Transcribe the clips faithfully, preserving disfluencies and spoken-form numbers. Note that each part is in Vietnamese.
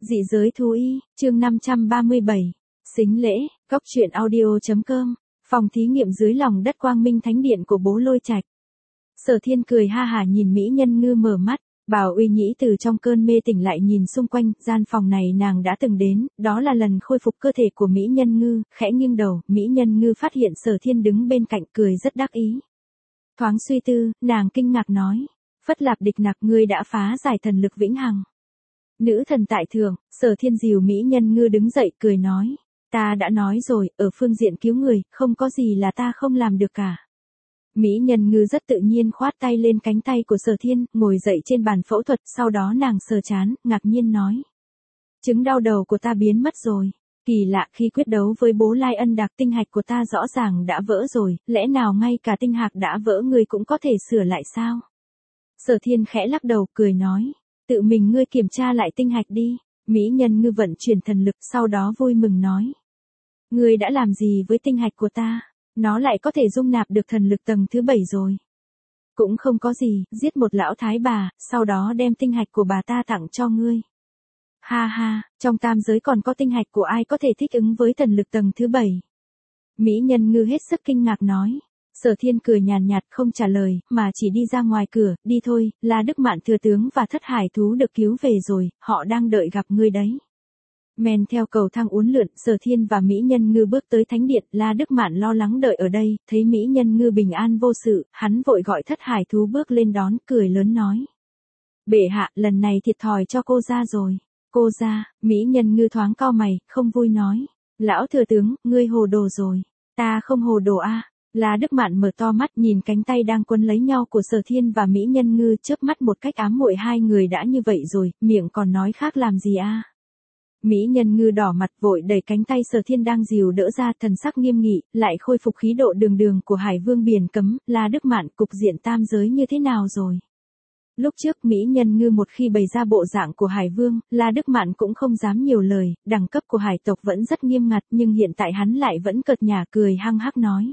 Dị giới thú y, chương năm trăm ba mươi bảy. Xính lễ, góc truyện audio.com, phòng thí nghiệm dưới lòng đất Quang Minh Thánh Điện của Bố Lôi Trạch. Sở Thiên cười ha hả nhìn Mỹ Nhân Ngư mở mắt, Bảo Uy Nhĩ từ trong cơn mê tỉnh lại nhìn xung quanh, gian phòng này nàng đã từng đến, đó là lần khôi phục cơ thể của Mỹ Nhân Ngư, khẽ nghiêng đầu, Mỹ Nhân Ngư phát hiện Sở Thiên đứng bên cạnh cười rất đắc ý. Thoáng suy tư, nàng kinh ngạc nói, Phất Lạp Địch Nặc ngươi đã phá giải thần lực vĩnh hằng. Nữ thần tại thượng, Sở Thiên dìu Mỹ Nhân Ngư đứng dậy cười nói, ta đã nói rồi, ở phương diện cứu người, không có gì là ta không làm được cả. Mỹ Nhân Ngư rất tự nhiên khoát tay lên cánh tay của Sở Thiên, ngồi dậy trên bàn phẫu thuật, sau đó nàng sờ chán, ngạc nhiên nói. Chứng đau đầu của ta biến mất rồi. Kỳ lạ, khi quyết đấu với Bố Lai Ân Đạc tinh hạch của ta rõ ràng đã vỡ rồi, lẽ nào ngay cả tinh hạch đã vỡ người cũng có thể sửa lại sao? Sở Thiên khẽ lắc đầu cười nói. Tự mình ngươi kiểm tra lại tinh hạch đi. Mỹ Nhân Ngư vận chuyển thần lực, sau đó vui mừng nói. Ngươi đã làm gì với tinh hạch của ta? Nó lại có thể dung nạp được thần lực tầng thứ bảy rồi. Cũng không có gì, giết một lão thái bà, sau đó đem tinh hạch của bà ta tặng cho ngươi. Ha ha, trong tam giới còn có tinh hạch của ai có thể thích ứng với thần lực tầng thứ bảy? Mỹ Nhân Ngư hết sức kinh ngạc nói. Sở Thiên cười nhàn nhạt không trả lời, mà chỉ đi ra ngoài cửa, đi thôi, La Đức Mạn thừa tướng và Thất Hải thú được cứu về rồi, họ đang đợi gặp ngươi đấy. Men theo cầu thang uốn lượn, Sở Thiên và Mỹ Nhân Ngư bước tới thánh điện, La Đức Mạn lo lắng đợi ở đây, thấy Mỹ Nhân Ngư bình an vô sự, hắn vội gọi Thất Hải thú bước lên đón, cười lớn nói. Bệ hạ, lần này thiệt thòi cho cô ra rồi. Cô ra, Mỹ Nhân Ngư thoáng cau mày, không vui nói. Lão thừa tướng, ngươi hồ đồ rồi. Ta không hồ đồ a. À. La Đức Mạn mở to mắt nhìn cánh tay đang quấn lấy nhau của Sở Thiên và Mỹ Nhân Ngư, chớp mắt một cách ám muội, hai người đã như vậy rồi, miệng còn nói khác làm gì a? À? Mỹ Nhân Ngư đỏ mặt vội đẩy cánh tay Sở Thiên đang dìu đỡ ra, thần sắc nghiêm nghị, lại khôi phục khí độ đường đường của Hải Vương biển cấm. La Đức Mạn, cục diện tam giới như thế nào rồi? Lúc trước Mỹ Nhân Ngư một khi bày ra bộ dạng của Hải Vương, La Đức Mạn cũng không dám nhiều lời, đẳng cấp của hải tộc vẫn rất nghiêm ngặt, nhưng hiện tại hắn lại vẫn cợt nhả cười hăng hắc nói.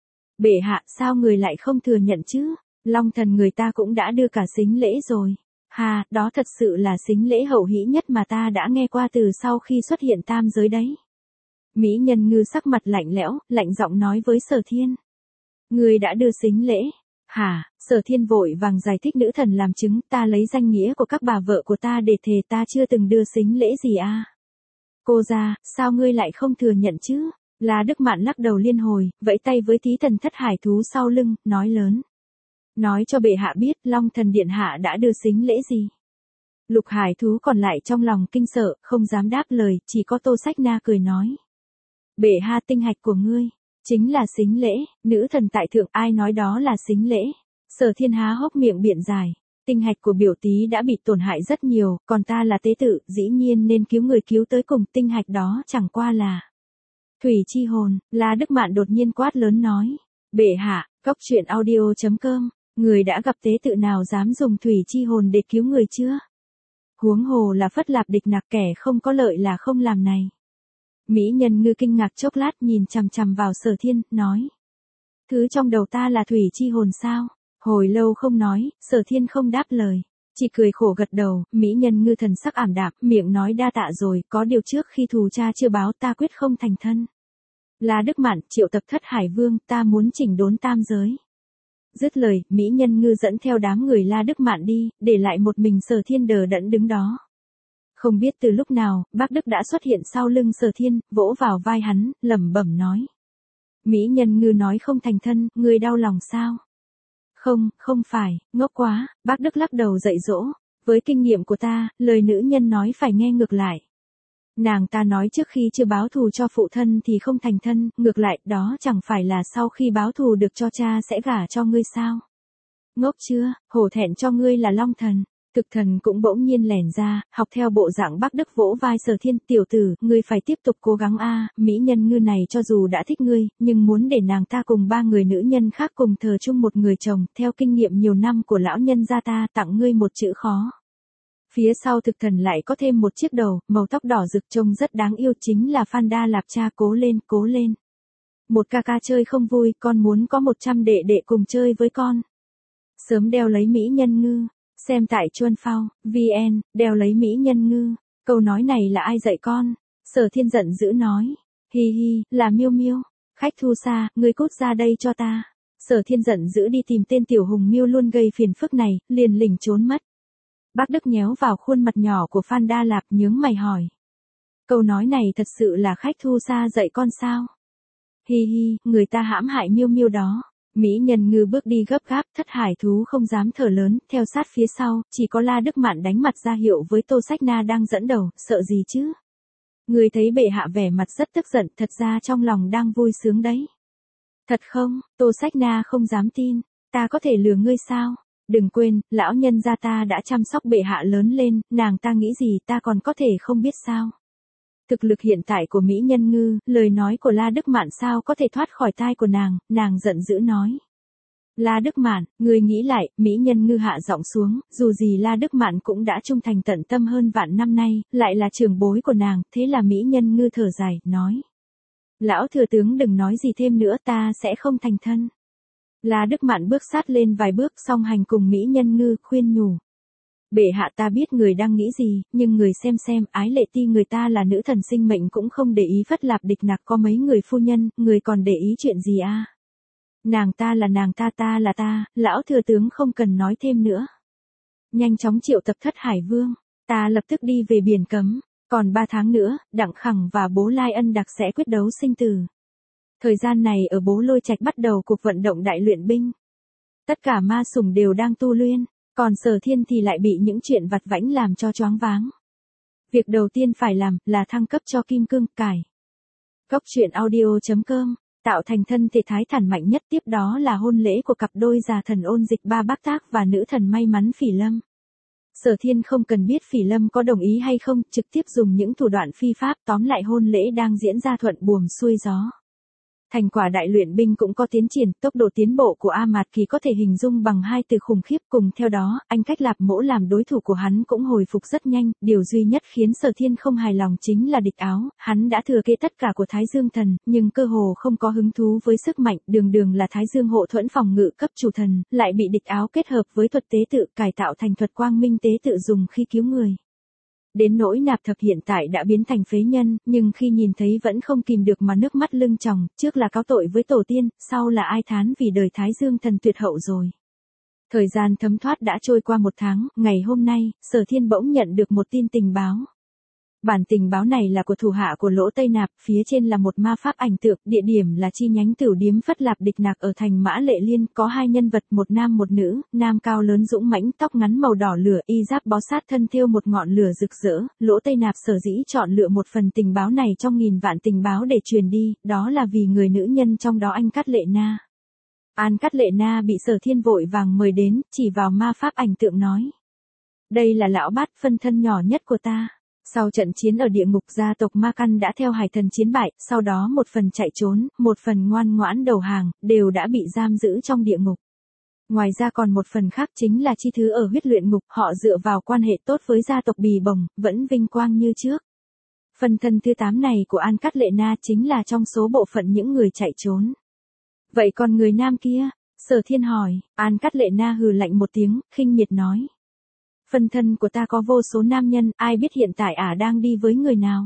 Bệ hạ, sao người lại không thừa nhận chứ? Long thần người ta cũng đã đưa cả sính lễ rồi. Hà, đó thật sự là sính lễ hậu hĩ nhất mà ta đã nghe qua từ sau khi xuất hiện tam giới đấy. Mỹ Nhân Ngư sắc mặt lạnh lẽo, lạnh giọng nói với Sở Thiên. Người đã đưa sính lễ. Hả? Sở Thiên vội vàng giải thích, nữ thần làm chứng, ta lấy danh nghĩa của các bà vợ của ta để thề ta chưa từng đưa sính lễ gì à? Cô ra, sao ngươi lại không thừa nhận chứ? La Đức Mạn lắc đầu liên hồi, vẫy tay với tí thần Thất Hải thú sau lưng, nói lớn. Nói cho bệ hạ biết, Long thần điện hạ đã đưa sính lễ gì. Lục Hải thú còn lại trong lòng kinh sợ, không dám đáp lời, chỉ có Tô Sách Na cười nói. Bệ hạ, tinh hạch của ngươi, chính là sính lễ, nữ thần tại thượng, ai nói đó là sính lễ. Sở Thiên há hốc miệng biện giải. Tinh hạch của biểu tí đã bị tổn hại rất nhiều, còn ta là tế tự, dĩ nhiên nên cứu người cứu tới cùng, tinh hạch đó chẳng qua là thủy chi hồn. La Đức Mạn đột nhiên quát lớn nói. Bệ hạ, góc truyện audio.com, người đã gặp tế tự nào dám dùng thủy chi hồn để cứu người chưa? Huống hồ là Phất Lạp Địch Nặc, kẻ không có lợi là không làm này. Mỹ Nhân Ngư kinh ngạc chốc lát nhìn chằm chằm vào Sở Thiên, nói. Thứ trong đầu ta là thủy chi hồn sao? Hồi lâu không nói, Sở Thiên không đáp lời. Chỉ cười khổ gật đầu, Mỹ Nhân Ngư thần sắc ảm đạm, miệng nói đa tạ rồi, có điều trước khi thù cha chưa báo ta quyết không thành thân. La Đức Mạn, triệu tập Thất Hải Vương, ta muốn chỉnh đốn tam giới. Dứt lời, Mỹ Nhân Ngư dẫn theo đám người La Đức Mạn đi, để lại một mình Sở Thiên đờ đẫn đứng đó. Không biết từ lúc nào, Bác Đức đã xuất hiện sau lưng Sở Thiên, vỗ vào vai hắn, lẩm bẩm nói. Mỹ Nhân Ngư nói không thành thân, ngươi đau lòng sao? Không, không phải, ngốc quá, Bác Đức lắc đầu dạy dỗ. Với kinh nghiệm của ta, lời nữ nhân nói phải nghe ngược lại. Nàng ta nói trước khi chưa báo thù cho phụ thân thì không thành thân, ngược lại, đó chẳng phải là sau khi báo thù được cho cha sẽ gả cho ngươi sao? Ngốc chưa, hổ thẹn cho ngươi là Long thần. Thực thần cũng bỗng nhiên lẻn ra, học theo bộ dạng Bác Đức vỗ vai Sở Thiên, tiểu tử, ngươi phải tiếp tục cố gắng a, Mỹ Nhân Ngư này cho dù đã thích ngươi, nhưng muốn để nàng ta cùng ba người nữ nhân khác cùng thờ chung một người chồng, theo kinh nghiệm nhiều năm của lão nhân gia ta, tặng ngươi một chữ khó. Phía sau thực thần lại có thêm một chiếc đầu, màu tóc đỏ rực trông rất đáng yêu, chính là Phan Đa Lạp Cha, cố lên, cố lên. Một ca ca chơi không vui, con muốn có một trăm đệ đệ cùng chơi với con. Sớm đeo lấy Mỹ Nhân Ngư. Xem tại Chuân Phao, vê en, đeo lấy Mỹ Nhân Ngư. Câu nói này là ai dạy con? Sở Thiên giận dữ nói. Hi hi, là Miêu Miêu. Khách thu xa, ngươi cút ra đây cho ta. Sở Thiên giận dữ đi tìm tên tiểu hùng miêu luôn gây phiền phức này, liền lỉnh trốn mất. Bác Đức nhéo vào khuôn mặt nhỏ của Phan Đa Lạp nhướng mày hỏi. Câu nói này thật sự là khách thu xa dạy con sao? Hi hi, người ta hãm hại Miêu Miêu đó. Mỹ Nhân Ngư bước đi gấp gáp, Thất Hải Thú không dám thở lớn, theo sát phía sau, chỉ có La Đức Mạn đánh mặt ra hiệu với Tô Sách Na đang dẫn đầu, sợ gì chứ? Người thấy bệ hạ vẻ mặt rất tức giận, thật ra trong lòng đang vui sướng đấy. Thật không? Tô Sách Na không dám tin. Ta có thể lừa ngươi sao? Đừng quên, lão nhân gia ta đã chăm sóc bệ hạ lớn lên, nàng ta nghĩ gì ta còn có thể không biết sao? Thực lực hiện tại của Mỹ Nhân Ngư, lời nói của La Đức Mạn sao có thể thoát khỏi tai của nàng, nàng giận dữ nói. La Đức Mạn, người nghĩ lại, Mỹ Nhân Ngư hạ giọng xuống, dù gì La Đức Mạn cũng đã trung thành tận tâm hơn vạn năm nay, lại là trưởng bối của nàng, thế là Mỹ Nhân Ngư thở dài, nói. Lão thừa tướng đừng nói gì thêm nữa, ta sẽ không thành thân. La Đức Mạn bước sát lên vài bước song hành cùng Mỹ Nhân Ngư, khuyên nhủ. Bệ hạ ta biết người đang nghĩ gì, nhưng người xem xem, Ái Lệ Ti người ta là nữ thần sinh mệnh cũng không để ý Phất Lạp Địch Nặc có mấy người phu nhân, người còn để ý chuyện gì à? Nàng ta là nàng ta ta là ta, lão thừa tướng không cần nói thêm nữa. Nhanh chóng triệu tập Thất Hải Vương, ta lập tức đi về biển cấm, còn ba tháng nữa, Đặng Khẳng và bố Lai Ân Đặc sẽ quyết đấu sinh tử. Thời gian này ở Bố Lôi Trạch bắt đầu cuộc vận động đại luyện binh. Tất cả ma sủng đều đang tu luyện, còn Sở Thiên thì lại bị những chuyện vặt vãnh làm cho choáng váng. Việc đầu tiên phải làm là thăng cấp cho Kim Cương cải. Cốc truyện audio chấm com tạo thành thân thể thái thản mạnh nhất, tiếp đó là hôn lễ của cặp đôi già thần Ôn Dịch Ba Bác Tác và nữ thần may mắn Phỉ Lâm. Sở Thiên không cần biết Phỉ Lâm có đồng ý hay không, trực tiếp dùng những thủ đoạn phi pháp tóm lại hôn lễ đang diễn ra thuận buồm xuôi gió. Thành quả đại luyện binh cũng có tiến triển, tốc độ tiến bộ của A Mạt Kỳ có thể hình dung bằng hai từ khủng khiếp, cùng theo đó, anh Cách Lạp Mỗ làm đối thủ của hắn cũng hồi phục rất nhanh, điều duy nhất khiến Sở Thiên không hài lòng chính là Địch Áo, hắn đã thừa kế tất cả của Thái Dương Thần, nhưng cơ hồ không có hứng thú với sức mạnh, đường đường là Thái Dương hộ thuẫn phòng ngự cấp chủ thần, lại bị Địch Áo kết hợp với thuật tế tự cải tạo thành thuật quang minh tế tự dùng khi cứu người. Đến nỗi Nạp Thập hiện tại đã biến thành phế nhân, nhưng khi nhìn thấy vẫn không kìm được mà nước mắt lưng tròng, trước là cáo tội với tổ tiên, sau là ai thán vì đời Thái Dương Thần tuyệt hậu rồi. Thời gian thấm thoát đã trôi qua một tháng, ngày hôm nay, Sở Thiên bỗng nhận được một tin tình báo. Bản tình báo này là của thủ hạ của Lỗ Tây Nạp, phía trên là một ma pháp ảnh tượng, địa điểm là chi nhánh Tửu Điếm Phất Lạp Địch Nặc ở thành Mã Lệ Liên, có hai nhân vật, một nam một nữ, nam cao lớn dũng mãnh, tóc ngắn màu đỏ lửa, y giáp bó sát thân thêu một ngọn lửa rực rỡ. Lỗ Tây Nạp sở dĩ chọn lựa một phần tình báo này trong nghìn vạn tình báo để truyền đi, đó là vì người nữ nhân trong đó Anh Cát Lệ Na. An Cát Lệ Na bị Sở Thiên vội vàng mời đến, chỉ vào ma pháp ảnh tượng nói: "Đây là lão bát phân thân nhỏ nhất của ta. Sau trận chiến ở địa ngục, gia tộc Ma Căn đã theo hải thần chiến bại, sau đó một phần chạy trốn, một phần ngoan ngoãn đầu hàng, đều đã bị giam giữ trong địa ngục. Ngoài ra còn một phần khác chính là chi thứ ở huyết luyện ngục, họ dựa vào quan hệ tốt với gia tộc Bì Bồng, vẫn vinh quang như trước." Phần thân thứ tám này của An Cát Lệ Na chính là trong số bộ phận những người chạy trốn. "Vậy còn người nam kia?" Sở Thiên hỏi. An Cát Lệ Na hừ lạnh một tiếng, khinh miệt nói: "Phân thân của ta có vô số nam nhân, ai biết hiện tại ả đang đi với người nào?"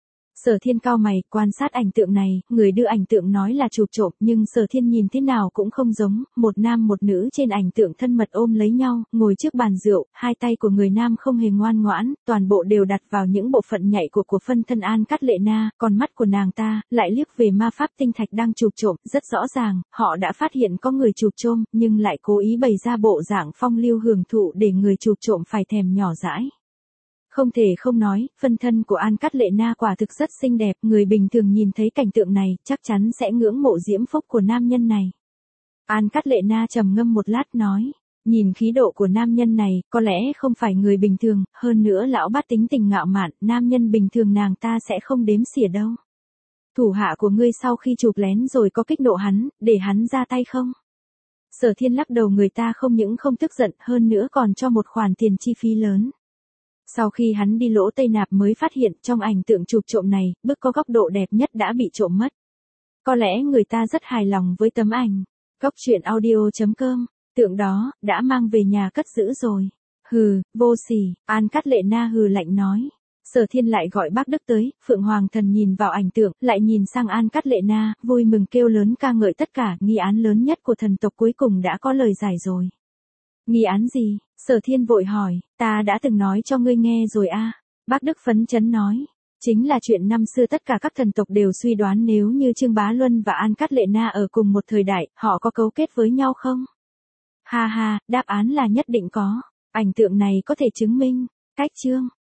Sở Thiên cau mày, quan sát ảnh tượng này, người đưa ảnh tượng nói là chụp trộm, nhưng Sở Thiên nhìn thế nào cũng không giống, một nam một nữ trên ảnh tượng thân mật ôm lấy nhau, ngồi trước bàn rượu, hai tay của người nam không hề ngoan ngoãn, toàn bộ đều đặt vào những bộ phận nhạy của của phân thân An Cát Lệ Na, còn mắt của nàng ta lại liếc về ma pháp tinh thạch đang chụp trộm, rất rõ ràng, họ đã phát hiện có người chụp trộm, nhưng lại cố ý bày ra bộ dạng phong lưu hưởng thụ để người chụp trộm phải thèm nhỏ dãi. Không thể không nói, phân thân của An Cát Lệ Na quả thực rất xinh đẹp, người bình thường nhìn thấy cảnh tượng này, chắc chắn sẽ ngưỡng mộ diễm phúc của nam nhân này. An Cát Lệ Na trầm ngâm một lát nói: "Nhìn khí độ của nam nhân này, có lẽ không phải người bình thường, hơn nữa lão bát tính tình ngạo mạn, nam nhân bình thường nàng ta sẽ không đếm xỉa đâu. Thủ hạ của ngươi sau khi chụp lén rồi có kích nộ hắn, để hắn ra tay không?" Sở Thiên lắc đầu, người ta không những không tức giận, hơn nữa còn cho một khoản tiền chi phí lớn. Sau khi hắn đi Lỗ Tây Nạp mới phát hiện trong ảnh tượng chụp trộm này, bức có góc độ đẹp nhất đã bị trộm mất. Có lẽ người ta rất hài lòng với tấm ảnh. Cốc truyện audio chấm com, tượng đó, đã mang về nhà cất giữ rồi. Hừ, vô sỉ, An Cát Lệ Na hừ lạnh nói. Sở Thiên lại gọi bác Đức tới, Phượng Hoàng Thần nhìn vào ảnh tượng, lại nhìn sang An Cát Lệ Na, vui mừng kêu lớn ca ngợi tất cả, nghi án lớn nhất của thần tộc cuối cùng đã có lời giải rồi. Nghi án gì? Sở Thiên vội hỏi, ta đã từng nói cho ngươi nghe rồi a. Bác Đức phấn chấn nói, chính là chuyện năm xưa tất cả các thần tộc đều suy đoán nếu như Trương Bá Luân và An Cát Lệ Na ở cùng một thời đại, họ có cấu kết với nhau không? Ha ha, đáp án là nhất định có, ảnh tượng này có thể chứng minh. Cách chương